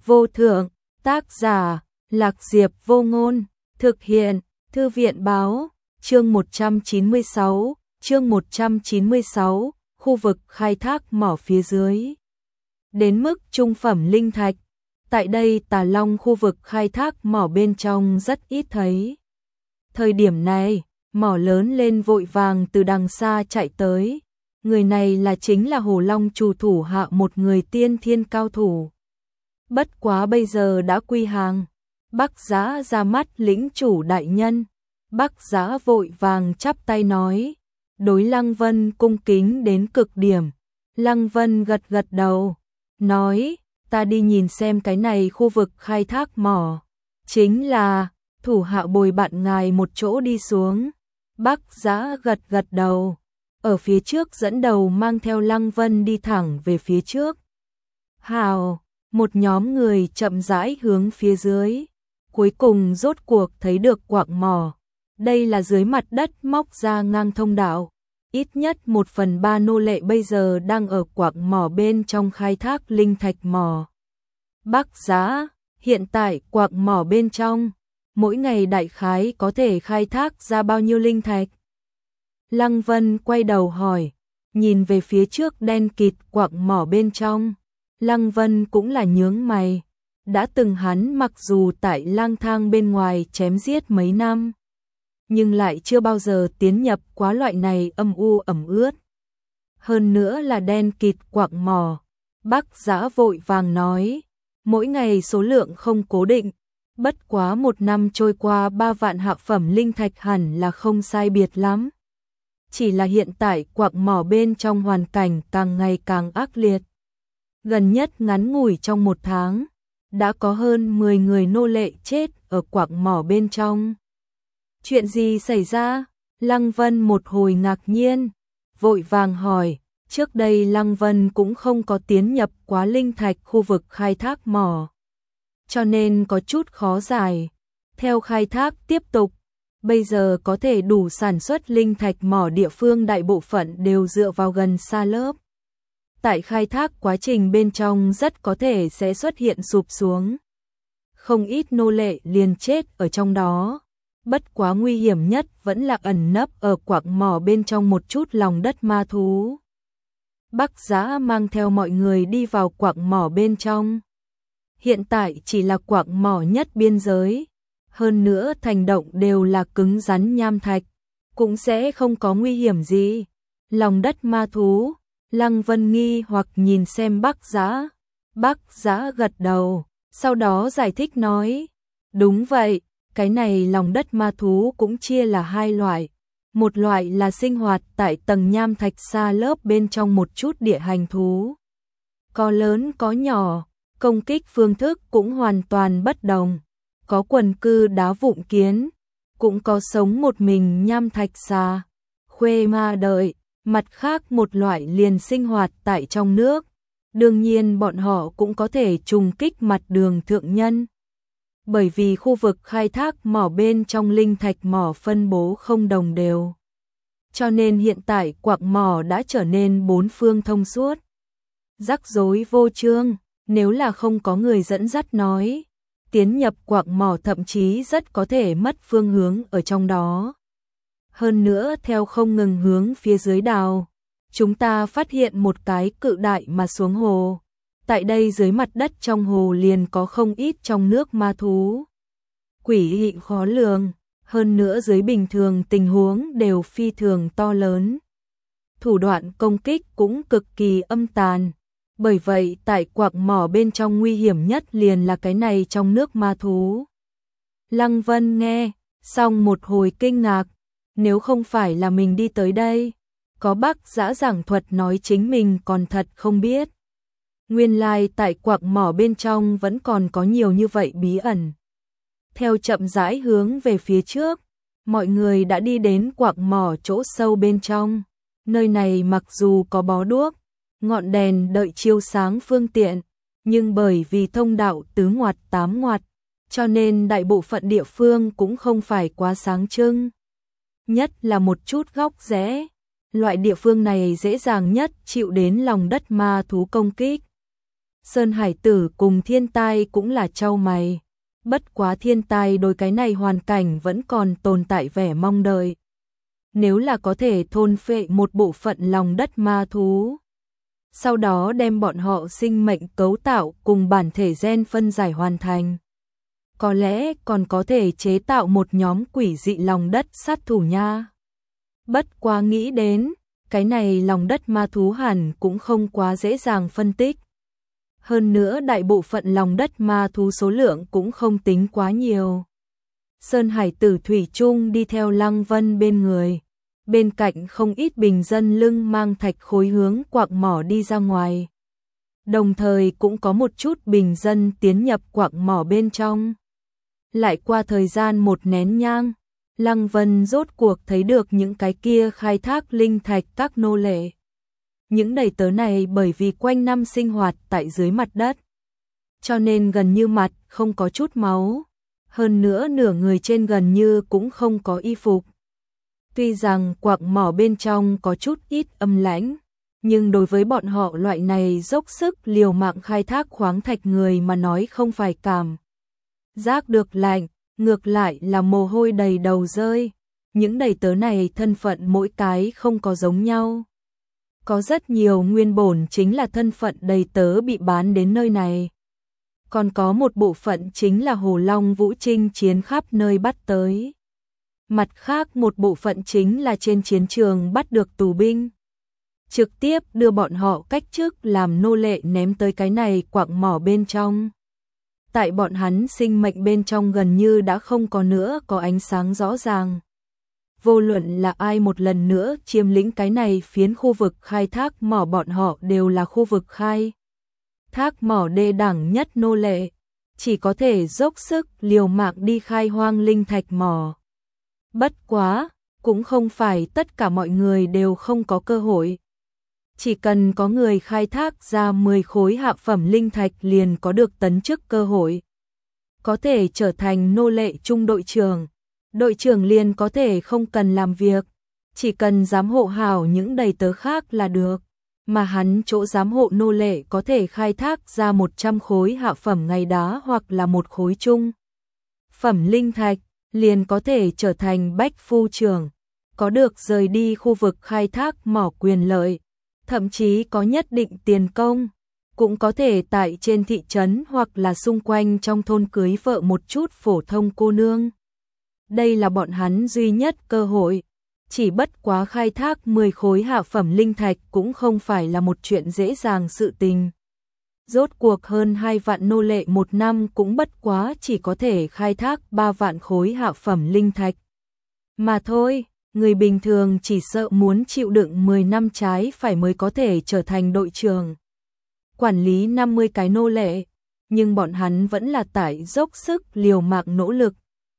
vô thượng, tác giả, Lạc Diệp Vô Ngôn, thực hiện, Thư viện Báo, chương 196, khu vực khai thác mỏ phía dưới. Đến mức trung phẩm linh thạch, tại đây Tà Long khu vực khai thác mỏ bên trong rất ít thấy. Thời điểm này, mỏ lớn lên vội vàng từ đằng xa chạy tới. Người này chính là Hồ Long chủ thủ hạ một người tiên thiên cao thủ. Bất quá bây giờ đã quy hàng. Bắc Giá ra mắt lĩnh chủ đại nhân. Bắc Giá vội vàng chắp tay nói, đối Lăng Vân cung kính đến cực điểm. Lăng Vân gật gật đầu, nói, ta đi nhìn xem cái này khu vực khai thác mỏ. Chính là, thủ hạ bồi bạn ngài một chỗ đi xuống. Bắc Giá gật gật đầu, ở phía trước dẫn đầu mang theo Lăng Vân đi thẳng về phía trước. Hào, một nhóm người chậm rãi hướng phía dưới. Cuối cùng rốt cuộc thấy được quặng mỏ. Đây là dưới mặt đất móc ra ngang thông đạo. Ít nhất 1/3 nô lệ bây giờ đang ở quặng mỏ bên trong khai thác linh thạch mỏ. Bắc Giá, hiện tại quặng mỏ bên trong, mỗi ngày đại khái có thể khai thác ra bao nhiêu linh thạch? Lăng Vân quay đầu hỏi, nhìn về phía trước đen kịt quặng mỏ bên trong. Lăng Vân cũng là nhướng mày. Đã từng hắn mặc dù tại lang thang bên ngoài chém giết mấy năm, nhưng lại chưa bao giờ tiến nhập quá loại này âm u ẩm ướt. Hơn nữa là đen kịt quặng mỏ. Bắc Giá vội vàng nói, mỗi ngày số lượng không cố định, bất quá 1 năm trôi qua 3 vạn hạ phẩm linh thạch hẳn là không sai biệt lắm. Chỉ là hiện tại quặng mỏ bên trong hoàn cảnh càng ngày càng ác liệt. Gần nhất ngắn ngủi trong 1 tháng, đã có hơn 10 người nô lệ chết ở quặng mỏ bên trong. Chuyện gì xảy ra? Lăng Vân một hồi ngạc nhiên, vội vàng hỏi, trước đây Lăng Vân cũng không có tiến nhập quá linh thạch khu vực khai thác mỏ, cho nên có chút khó giải. Theo khai thác tiếp tục, bây giờ có thể đủ sản xuất linh thạch mỏ địa phương đại bộ phận đều dựa vào gần xa lớp. Tại khai thác quá trình bên trong rất có thể sẽ xuất hiện sụp xuống. Không ít nô lệ liền chết ở trong đó. Bất quá nguy hiểm nhất vẫn là ẩn nấp ở quặng mỏ bên trong một chút lòng đất ma thú. Bắc Giá mang theo mọi người đi vào quặng mỏ bên trong. Hiện tại chỉ là quặng mỏ nhất biên giới. Hơn nữa thành động đều là cứng rắn nham thạch, cũng sẽ không có nguy hiểm gì. Lòng đất ma thú. Lăng Vân nghi hoặc nhìn xem Bắc Giá. Bắc Giá gật đầu, sau đó giải thích nói, đúng vậy, cái này lòng đất ma thú cũng chia là 2 loại. Một loại là sinh hoạt tại tầng nham thạch xa lớp bên trong một chút địa hành thú. Có lớn có nhỏ, công kích phương thức cũng hoàn toàn bất đồng. Có quần cư đá vụn kiến, cũng có sống một mình nham thạch xà, khuê ma đợi. Mặt khác một loại liền sinh hoạt tại trong nước. Đương nhiên bọn họ cũng có thể trùng kích mặt đường thượng nhân. Bởi vì khu vực khai thác mỏ bên trong linh thạch mỏ phân bố không đồng đều. Cho nên hiện tại quặng mỏ đã trở nên 4 phương thông suốt. Rắc rối vô chương, nếu là không có người dẫn dắt nói. Tiến nhập quặng mỏ thậm chí rất có thể mất phương hướng ở trong đó. Hơn nữa theo không ngừng hướng phía dưới đào, chúng ta phát hiện một cái cự đại mà xuống hồ. Tại đây dưới mặt đất trong hồ liền có không ít trong nước ma thú. Quỷ dị khó lường, hơn nữa dưới bình thường tình huống đều phi thường to lớn. Thủ đoạn công kích cũng cực kỳ âm tàn. Bởi vậy tại quặng mỏ bên trong nguy hiểm nhất liền là cái này trong nước ma thú. Lăng Vân nghe, xong một hồi kinh ngạc. Nếu không phải là mình đi tới đây, có Bắc Giá giảng thuật nói chính mình còn thật không biết. Nguyên lai tại quặng mỏ bên trong vẫn còn có nhiều như vậy bí ẩn. Theo chậm rãi hướng về phía trước, mọi người đã đi đến quặng mỏ chỗ sâu bên trong. Nơi này mặc dù có bó đuốc, ngọn đèn đợi chiếu sáng phương tiện, nhưng bởi vì thông đạo tứ ngoặt 8 ngoặt, cho nên đại bộ phận địa phương cũng không phải quá sáng trưng. Nhất là một chút góc rẽ, loại địa phương này dễ dàng nhất chịu đến lòng đất ma thú công kích. Sơn Hải Tử cùng Thiên Tai cũng là chau mày. Bất quá Thiên Tai đối cái này hoàn cảnh vẫn còn tồn tại vẻ mong đợi. Nếu là có thể thôn phệ một bộ phận lòng đất ma thú, sau đó đem bọn họ sinh mệnh cấu tạo cùng bản thể gen phân giải hoàn thành, có lẽ còn có thể chế tạo một nhóm quỷ dị lòng đất sát thủ nha. Bất quá nghĩ đến, cái này lòng đất ma thú hẳn cũng không quá dễ dàng phân tích. Hơn nữa đại bộ phận lòng đất ma thú số lượng cũng không tính quá nhiều. Sơn Hải Tử thủy chung đi theo Lăng Vân bên người. Bên cạnh không ít bình dân lưng mang thạch khối hướng quạng mỏ đi ra ngoài. Đồng thời cũng có một chút bình dân tiến nhập quạng mỏ bên trong. Lại qua thời gian một nén nhang, Lăng Vân rốt cuộc thấy được những cái kia khai thác linh thạch các nô lệ. Những đầy tớ này bởi vì quanh năm sinh hoạt tại dưới mặt đất, cho nên gần như mặt không có chút máu. Hơn nữa nửa người trên gần như cũng không có y phục. Tuy rằng quạng mỏ bên trong có chút ít âm lãnh, nhưng đối với bọn họ loại này dốc sức liều mạng khai thác khoáng thạch người mà nói không phải cảm giác được lạnh, ngược lại là mồ hôi đầy đầu rơi. Những đầy tớ này thân phận mỗi cái không có giống nhau. Có rất nhiều nguyên bổn chính là thân phận đầy tớ bị bán đến nơi này. Còn có một bộ phận chính là Hồ Long Vũ Trinh chiến khắp nơi bắt tới. Mặt khác một bộ phận chính là trên chiến trường bắt được tù binh. Trực tiếp đưa bọn họ cách chức làm nô lệ ném tới cái này quạng mỏ bên trong. Tại bọn hắn sinh mệnh bên trong gần như đã không có nữa có ánh sáng rõ ràng. Vô luận là ai một lần nữa chiếm lĩnh cái này phiến khu vực khai thác mỏ, bọn họ đều là khu vực khai thác mỏ đê đẳng nhất nô lệ, chỉ có thể dốc sức liều mạng đi khai hoang linh thạch mỏ. Bất quá, cũng không phải tất cả mọi người đều không có cơ hội. Chỉ cần có người khai thác ra 10 khối hạ phẩm linh thạch liền có được tấn chức cơ hội. Có thể trở thành nô lệ trung đội trưởng. Đội trưởng liền có thể không cần làm việc, chỉ cần giám hộ hảo những đầy tớ khác là được. Mà hắn chỗ giám hộ nô lệ có thể khai thác ra 100 khối hạ phẩm ngày đá hoặc là một khối trung phẩm linh thạch, liền có thể trở thành bách phu trưởng, có được rời đi khu vực khai thác mỏ quyền lợi, thậm chí có nhất định tiền công, cũng có thể tại trên thị trấn hoặc là xung quanh trong thôn cưới vợ một chút phổ thông cô nương. Đây là bọn hắn duy nhất cơ hội, chỉ bất quá khai thác 10 khối hạ phẩm linh thạch cũng không phải là một chuyện dễ dàng sự tình. Rốt cuộc hơn 2 vạn nô lệ một năm cũng bất quá chỉ có thể khai thác 3 vạn khối hạ phẩm linh thạch. Mà thôi, người bình thường chỉ sợ muốn chịu đựng 10 năm trái phải mới có thể trở thành đội trưởng. Quản lý 50 cái nô lệ, nhưng bọn hắn vẫn là tại dốc sức liều mạng nỗ lực.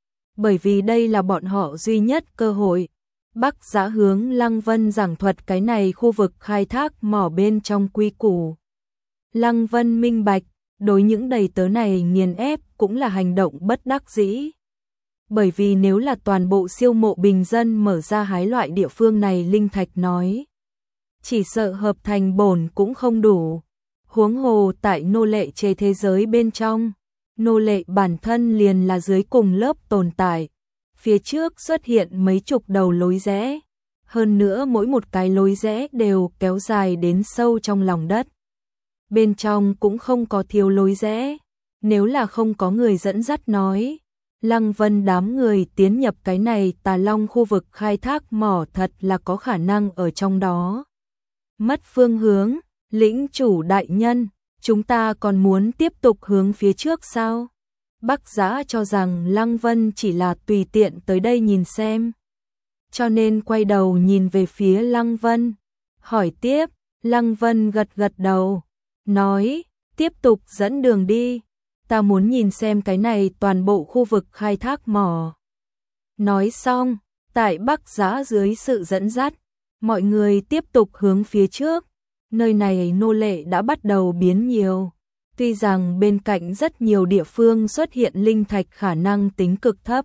Bởi vì đây là bọn họ duy nhất cơ hội. Bắc Giã hướng Lăng Vân giảng thuật cái này khu vực khai thác mỏ bên trong quy củ. Lăng Vân minh bạch, đối những đầy tớ này nghiền ép cũng là hành động bất đắc dĩ. Bởi vì nếu là toàn bộ siêu mộ bình dân mở ra hái loại địa phương này linh thạch nói, chỉ sợ hợp thành bổn cũng không đủ. Huống hồ tại nô lệ chế thế giới bên trong, nô lệ bản thân liền là dưới cùng lớp tồn tại. Phía trước xuất hiện mấy chục đầu lối rẽ, hơn nữa mỗi một cái lối rẽ đều kéo dài đến sâu trong lòng đất. Bên trong cũng không có thiếu lối rẽ, nếu là không có người dẫn dắt nói, Lăng Vân đám người tiến nhập cái này Tà Long khu vực khai thác mỏ thật là có khả năng ở trong đó mất phương hướng. Lĩnh chủ đại nhân, chúng ta còn muốn tiếp tục hướng phía trước sao? Bắc Giã cho rằng Lăng Vân chỉ là tùy tiện tới đây nhìn xem, cho nên quay đầu nhìn về phía Lăng Vân, hỏi tiếp. Lăng Vân gật gật đầu, nói, tiếp tục dẫn đường đi, ta muốn nhìn xem cái này toàn bộ khu vực khai thác mỏ. Nói xong, tại Bắc Giã dưới sự dẫn dắt, mọi người tiếp tục hướng phía trước. Nơi này nô lệ đã bắt đầu biến nhiều. Tuy rằng bên cạnh rất nhiều địa phương xuất hiện linh thạch khả năng tính cực thấp.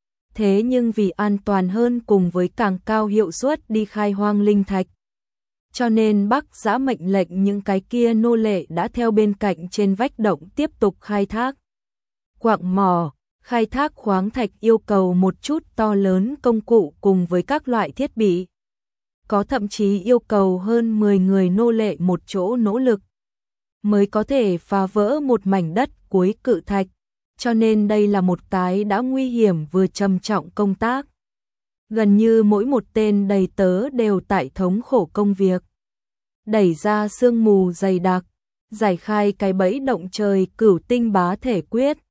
Thế nhưng vì an toàn hơn cùng với càng cao hiệu suất đi khai hoang linh thạch, cho nên Bắc Giã mệnh lệnh những cái kia nô lệ đã theo bên cạnh trên vách động tiếp tục khai thác. Quạng mỏ, khai thác khoáng thạch yêu cầu một chút to lớn công cụ cùng với các loại thiết bị. Có thậm chí yêu cầu hơn 10 người nô lệ một chỗ nỗ lực mới có thể phá vỡ một mảnh đất cuối cự thạch, cho nên đây là một cái đã nguy hiểm vừa trầm trọng công tác. Gần như mỗi một tên đầy tớ đều tại thống khổ công việc. Đẩy ra sương mù dày đặc, giải khai cái bẫy động trời cửu tinh bá thể quyết,